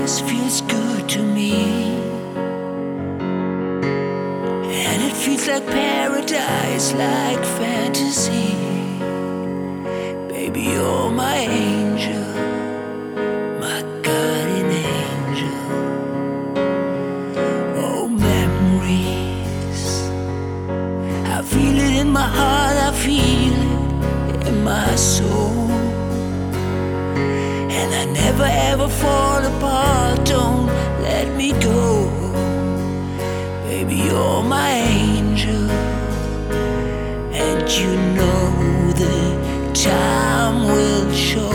this feels good to me, and it feels like paradise, like fantasy. Baby, you're my angel, my guardian angel. Oh, memories, I feel it in my heart, I feel it in my soul. And I never ever fall apart, don't let me go. Baby, you're my angel, and you know the time will show.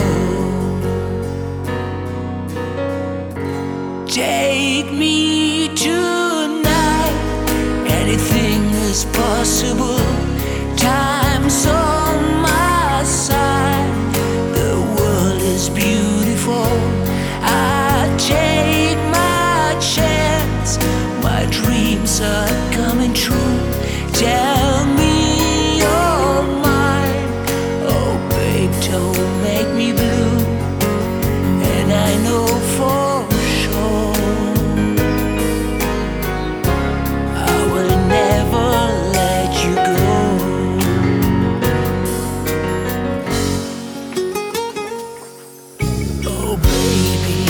Take me tonight, anything is possible. Time's on my side, the world is beautiful. I take my chance, my dreams are coming true. Tell me you're mine, oh babe, don't make me blue. And I know for sure I will never let you go. Oh baby,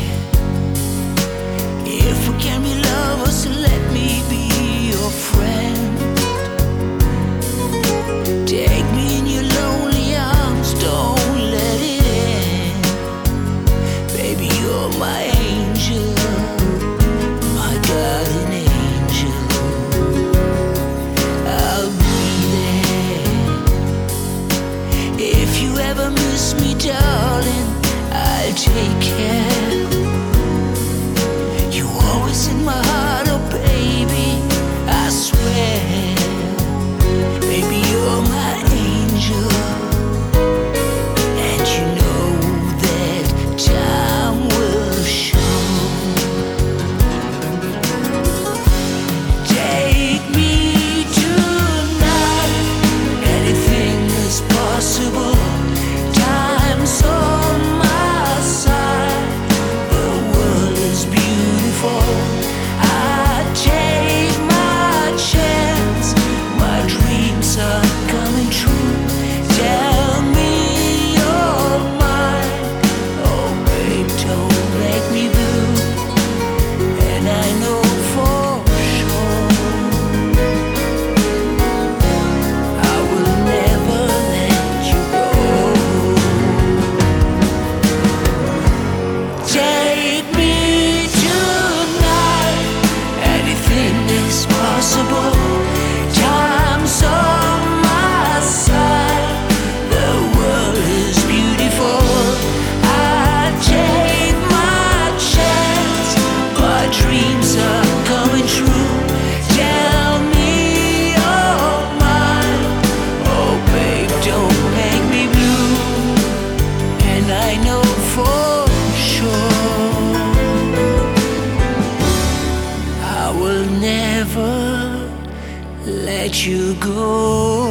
if we can be lovers, let me be your friend. Take me in your lonely arms, don't let it end. Baby, you're my angel, my guardian angel. I'll be there. If you ever miss me, darling, I'll take care. You always in my heart, oh baby, I swear. Baby, you're my angel, and you know that time will show. Take me tonight, anything is possible. Time's on my side, the world is beautiful. I take my chance, my dreams are coming true. Tell me you're mine, oh babe, don't make me blue. And I know for sure I will never let you go. Take me tonight, anything is possible. Time's on my side, the world is beautiful. I take my chance, my dreams are coming true. Tell me you're mine, oh babe, don't make me blue. And I know for sure I will never let you go.